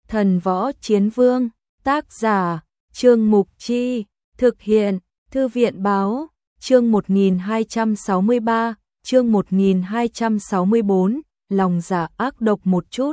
Thần Võ Chiến Vương, tác giả, Trương Mục Chi, thực hiện, Thư viện Báo, chương 1263, chương 1264, lòng dạ ác độc một chút.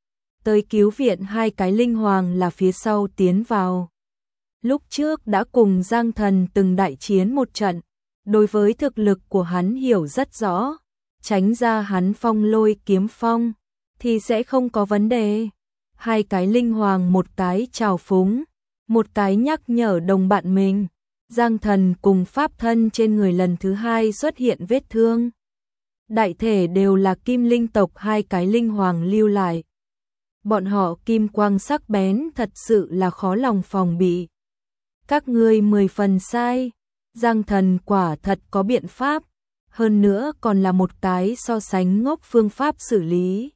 Tới cứu viện hai cái linh hoàng là phía sau tiến vào. Lúc trước đã cùng Giang Thần từng đại chiến một trận, đối với thực lực của hắn hiểu rất rõ, tránh ra hắn phong lôi kiếm phong, thì sẽ không có vấn đề. Hai cái linh hoàng, một cái trào phúng, một cái nhắc nhở đồng bạn mình. Giang Thần cùng pháp thân trên người lần thứ hai xuất hiện vết thương. Đại thể đều là kim linh tộc hai cái linh hoàng lưu lại. Bọn họ kim quang sắc bén thật sự là khó lòng phòng bị. Các ngươi 10 phần sai, Giang Thần quả thật có biện pháp, hơn nữa còn là một cái so sánh ngốc phương pháp xử lý.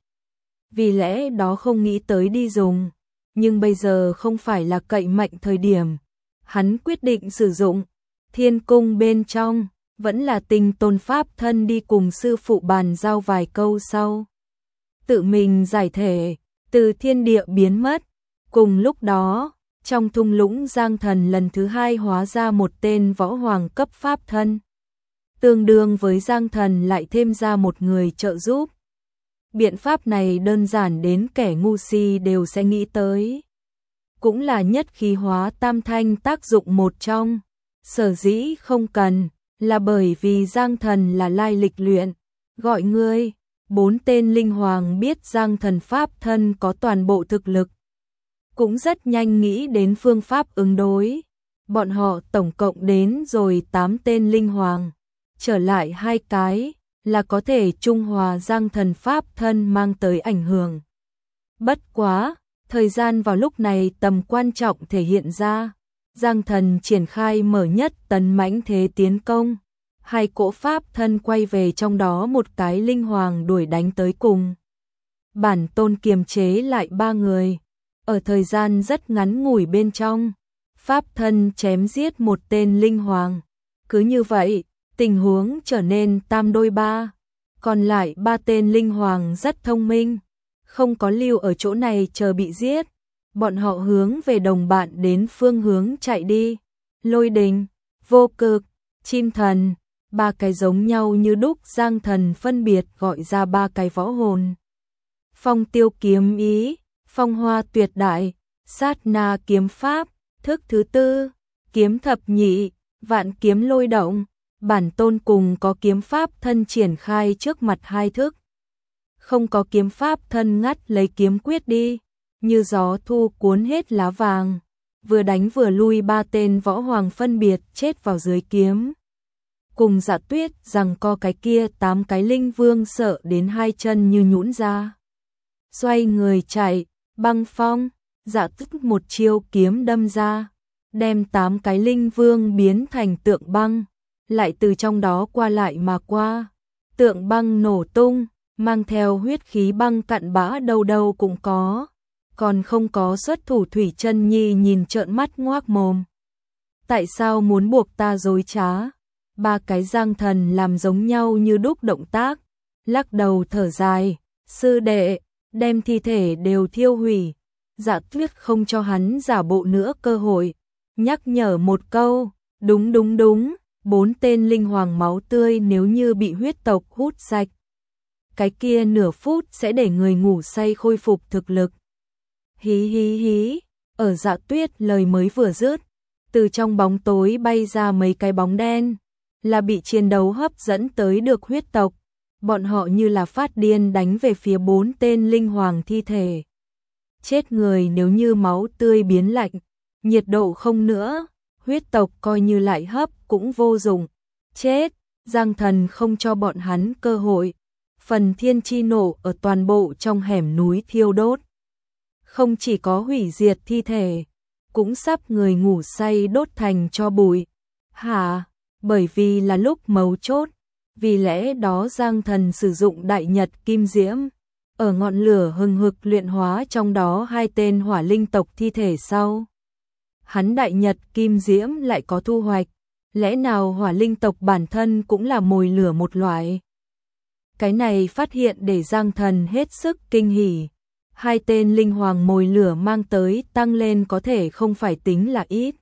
Vì lẽ đó không nghĩ tới đi dùng, nhưng bây giờ không phải là cậy mạnh thời điểm. Hắn quyết định sử dụng thiên cung bên trong, vẫn là Tinh Tôn pháp thân đi cùng sư phụ bàn giao vài câu sau. Tự mình giải thể, từ thiên địa biến mất. Cùng lúc đó, trong thung lũng Giang Thần lần thứ hai hóa ra một tên võ hoàng cấp pháp thân. Tương đương với Giang Thần lại thêm ra một người trợ giúp. Biện pháp này đơn giản đến kẻ ngu si đều sẽ nghĩ tới. Cũng là nhất khí hóa tam thanh tác dụng một trong. Sở dĩ không cần, là bởi vì Giang Thần là lai lịch luyện. Gọi ngươi, 4 tên linh hoàng biết Giang Thần pháp thân có toàn bộ thực lực. Cũng rất nhanh nghĩ đến phương pháp ứng đối. Bọn họ tổng cộng đến rồi 8 tên linh hoàng. Trở lại 2 cái, là có thể trung hòa Giang Thần pháp thân mang tới ảnh hưởng. Bất quá, thời gian vào lúc này tầm quan trọng thể hiện ra. Giang Thần triển khai mở nhất tấn mãnh thế tiến công. 2 cỗ pháp thân quay về, trong đó một cái linh hoàng đuổi đánh tới cùng. Bản tôn kiềm chế lại 3 người. Ở thời gian rất ngắn ngủi bên trong, pháp thân chém giết một tên linh hoàng. Cứ như vậy, tình huống trở nên tam đôi 3. Còn lại 3 tên linh hoàng rất thông minh, không có lưu ở chỗ này chờ bị giết. Bọn họ hướng về đồng bạn đến phương hướng chạy đi. Lôi Đình, Vô Cực, Chim Thần, 3 cái giống nhau như đúc. Giang Thần phân biệt gọi ra 3 cái võ hồn. Phong Tiêu kiếm ý, Phong Hoa tuyệt đại, Sát na kiếm pháp, thức thứ 4, kiếm thập nhị, Vạn kiếm lôi động. Bản tôn cùng có kiếm pháp thân triển khai trước mặt 2 thức. Không có kiếm pháp thân ngắt lấy kiếm quyết đi, như gió thu cuốn hết lá vàng. Vừa đánh vừa lui 3 tên võ hoàng phân biệt chết vào dưới kiếm. Cùng Dạ Tuyết rằng co cái kia 8 cái linh vương sợ đến 2 chân như nhũn ra. Xoay người chạy, Băng Phong, Dạ Tuyết một chiêu kiếm đâm ra, đem 8 cái linh vương biến thành tượng băng, lại từ trong đó qua lại mà qua. Tượng băng nổ tung, mang theo huyết khí băng cặn bã đâu đâu cũng có. Còn không có xuất thủ Thủy Chân Nhi nhìn trợn mắt ngoác mồm. Tại sao muốn buộc ta dối trá? 3 cái Giang Thần làm giống nhau như đúc động tác, lắc đầu thở dài. Sư đệ, đem thi thể đều thiêu hủy. Dạ Tuyết không cho hắn giả bộ nữa cơ hội, nhắc nhở một câu. Đúng đúng đúng, 4 tên linh hoàng máu tươi nếu như bị huyết tộc hút sạch, cái kia nửa phút sẽ để người ngủ say khôi phục thực lực. Hí hí hí, ở Dạ Tuyết lời mới vừa dứt, từ trong bóng tối bay ra mấy cái bóng đen, là bị chiến đấu hấp dẫn tới được huyết tộc. Bọn họ như là phát điên đánh về phía 4 tên linh hoàng thi thể. Chết người nếu như máu tươi biến lạnh, nhiệt độ không nữa, huyết tộc coi như lại hấp cũng vô dụng. Chết, Giang Thần không cho bọn hắn cơ hội. Phần thiên chi nổ ở toàn bộ trong hẻm núi thiêu đốt. Không chỉ có hủy diệt thi thể, cũng sắp người ngủ say đốt thành tro bụi. Hả? Bởi vì là lúc mấu chốt, vì lẽ đó Giang Thần sử dụng đại nhật kim diễm. Ở ngọn lửa hừng hực luyện hóa trong đó 2 tên hỏa linh tộc thi thể sau. Hắn đại nhật kim diễm lại có thu hoạch. Lẽ nào hỏa linh tộc bản thân cũng là mồi lửa một loại? Cái này phát hiện để Giang Thần hết sức kinh hỉ. Hai tên linh hoàng mồi lửa mang tới tăng lên có thể không phải tính là ít.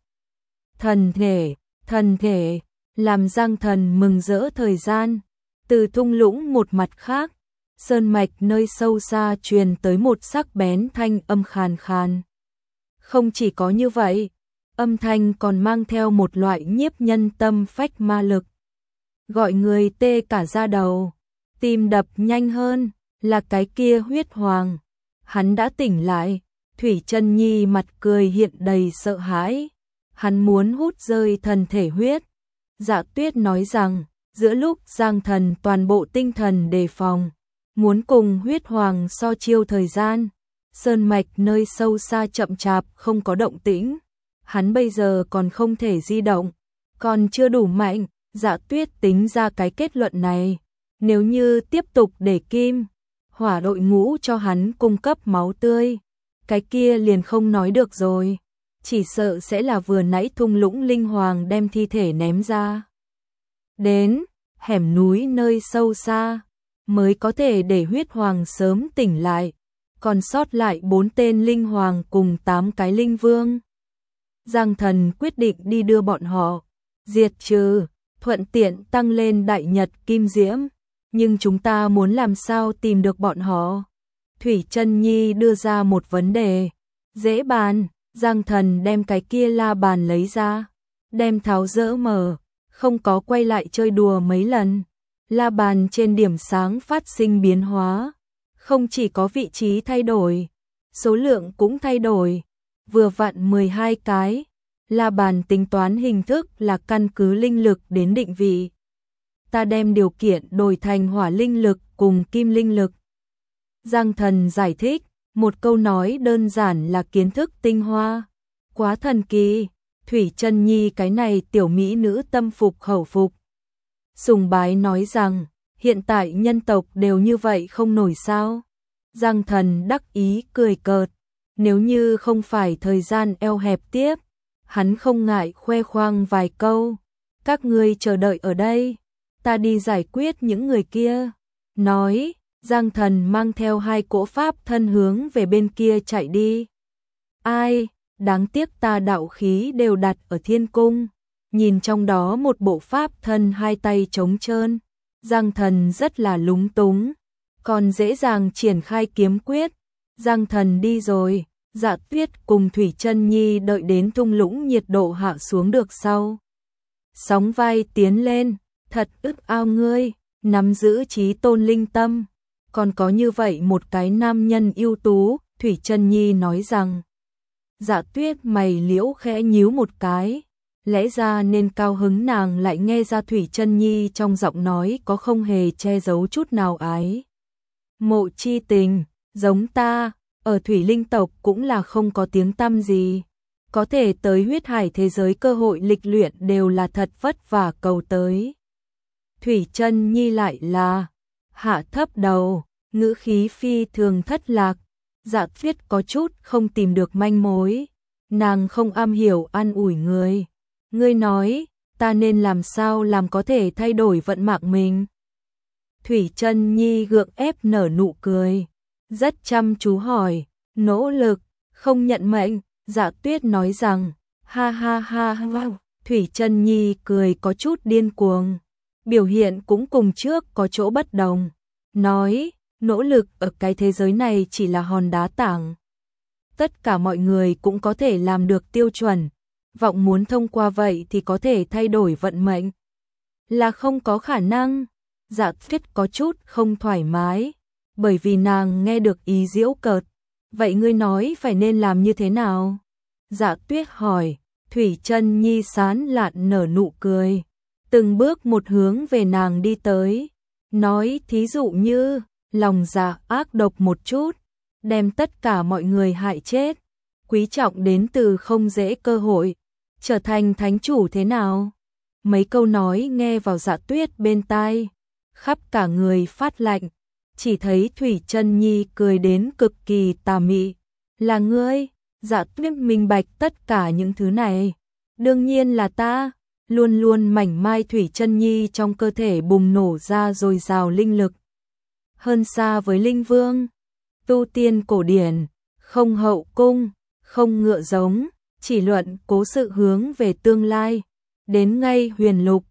Thần thể, làm Giang Thần mừng rỡ thời gian. Từ thung lũng một mặt khác, sơn mạch nơi sâu xa truyền tới một sắc bén thanh âm khàn khàn. Không chỉ có như vậy, âm thanh còn mang theo một loại nhiếp nhân tâm phách ma lực. Gọi người tê cả da đầu, tim đập nhanh hơn, là cái kia huyết hoàng. Hắn đã tỉnh lại, Thủy Chân Nhi mặt cười hiện đầy sợ hãi. Hắn muốn hút rơi thần thể huyết. Dạ Tuyết nói rằng, giữa lúc Giang Thần toàn bộ tinh thần đề phòng, muốn cùng huyết hoàng so chiêu thời gian, sơn mạch nơi sâu xa chậm chạp không có động tĩnh. Hắn bây giờ còn không thể di động, còn chưa đủ mạnh. Dạ Tuyết tính ra cái kết luận này, nếu như tiếp tục để Kim Hỏa đội ngũ cho hắn cung cấp máu tươi, cái kia liền không nói được rồi, chỉ sợ sẽ là vừa nãy thung lũng linh hoàng đem thi thể ném ra. Đến hẻm núi nơi sâu xa, mới có thể để huyết hoàng sớm tỉnh lại, còn sót lại 4 tên linh hoàng cùng 8 cái linh vương. Giang Thần quyết định đi đưa bọn họ diệt trừ, thuận tiện tăng lên đại nhật kim diễm. Nhưng chúng ta muốn làm sao tìm được bọn họ? Thủy Chân Nhi đưa ra một vấn đề. Dễ bàn, Giang Thần đem cái kia la bàn lấy ra, đem tháo dỡ mở, không có quay lại chơi đùa mấy lần. La bàn trên điểm sáng phát sinh biến hóa, không chỉ có vị trí thay đổi, số lượng cũng thay đổi, vừa vặn 12 cái. La bàn tính toán hình thức là căn cứ linh lực đến định vị. Ta đem điều kiện đổi thành hỏa linh lực cùng kim linh lực. Giang Thần giải thích, một câu nói đơn giản là kiến thức tinh hoa. Quá thần kỳ, Thủy Chân Nhi cái này tiểu mỹ nữ tâm phục khẩu phục. Sùng bái nói rằng, hiện tại nhân tộc đều như vậy không nổi sao. Giang Thần đắc ý cười cợt, nếu như không phải thời gian eo hẹp tiếp, hắn không ngại khoe khoang vài câu. Các ngươi chờ đợi ở đây, ta đi giải quyết những người kia. Nói, Giang Thần mang theo 2 cỗ pháp thân hướng về bên kia chạy đi. Ai, đáng tiếc ta đạo khí đều đặt ở thiên cung. Nhìn trong đó một bộ pháp thân 2 tay trống trơn, Giang Thần rất là lúng túng, còn dễ dàng triển khai kiếm quyết. Giang Thần đi rồi, Dạ Tuyết cùng Thủy Chân Nhi đợi đến thung lũng nhiệt độ hạ xuống được sau. Sóng vai tiến lên, thật ức ao ngươi, nắm giữ trí tôn linh tâm, còn có như vậy một cái nam nhân ưu tú. Thủy Chân Nhi nói rằng. Dạ Tuyết mày liễu khẽ nhíu một cái, lẽ ra nên cao hứng, nàng lại nghe ra Thủy Chân Nhi trong giọng nói có không hề che giấu chút nào ái mộ chi tình. Giống ta, ở thủy linh tộc cũng là không có tiếng tăm gì, có thể tới huyết hải thế giới cơ hội lịch luyện đều là thật vất vả cầu tới. Thủy Chân Nhi lại là hạ thấp đầu, ngữ khí phi thường thất lạc. Dạ Tuyết có chút không tìm được manh mối, nàng không am hiểu an ủi người. Ngươi nói, ta nên làm sao làm có thể thay đổi vận mạng mình? Thủy Chân Nhi gượng ép nở nụ cười, rất chăm chú hỏi, nỗ lực, không nhận mệnh. Dạ Tuyết nói rằng, ha ha ha wow. Thủy Chân Nhi cười có chút điên cuồng, biểu hiện cũng cùng trước có chỗ bất đồng, nói, nỗ lực ở cái thế giới này chỉ là hòn đá tảng. Tất cả mọi người cũng có thể làm được tiêu chuẩn, vọng muốn thông qua vậy thì có thể thay đổi vận mệnh là không có khả năng. Dạ Tuyết có chút không thoải mái, bởi vì nàng nghe được ý giễu cợt. Vậy ngươi nói phải nên làm như thế nào? Dạ Tuyết hỏi. Thủy Chân Nhi sán lạn nở nụ cười, từng bước một hướng về nàng đi tới, nói thí dụ như lòng dạ ác độc một chút, đem tất cả mọi người hại chết, quý trọng đến từ không dễ cơ hội, trở thành thánh chủ thế nào? Mấy câu nói nghe vào Dạ Tuyết bên tai, khắp cả người phát lạnh, chỉ thấy Thủy Chân Nhi cười đến cực kỳ tà mị. Là ngươi? Dạ Tuyết minh bạch tất cả những thứ này. Đương nhiên là ta. Luôn luôn mảnh mai Thủy Chân Nhi trong cơ thể bùng nổ ra dồi dào linh lực, hơn xa với linh vương. tu tiên cổ điển, không hậu cung, không ngựa giống, chỉ luận cố sự hướng về tương lai. Đến ngay huyền lục,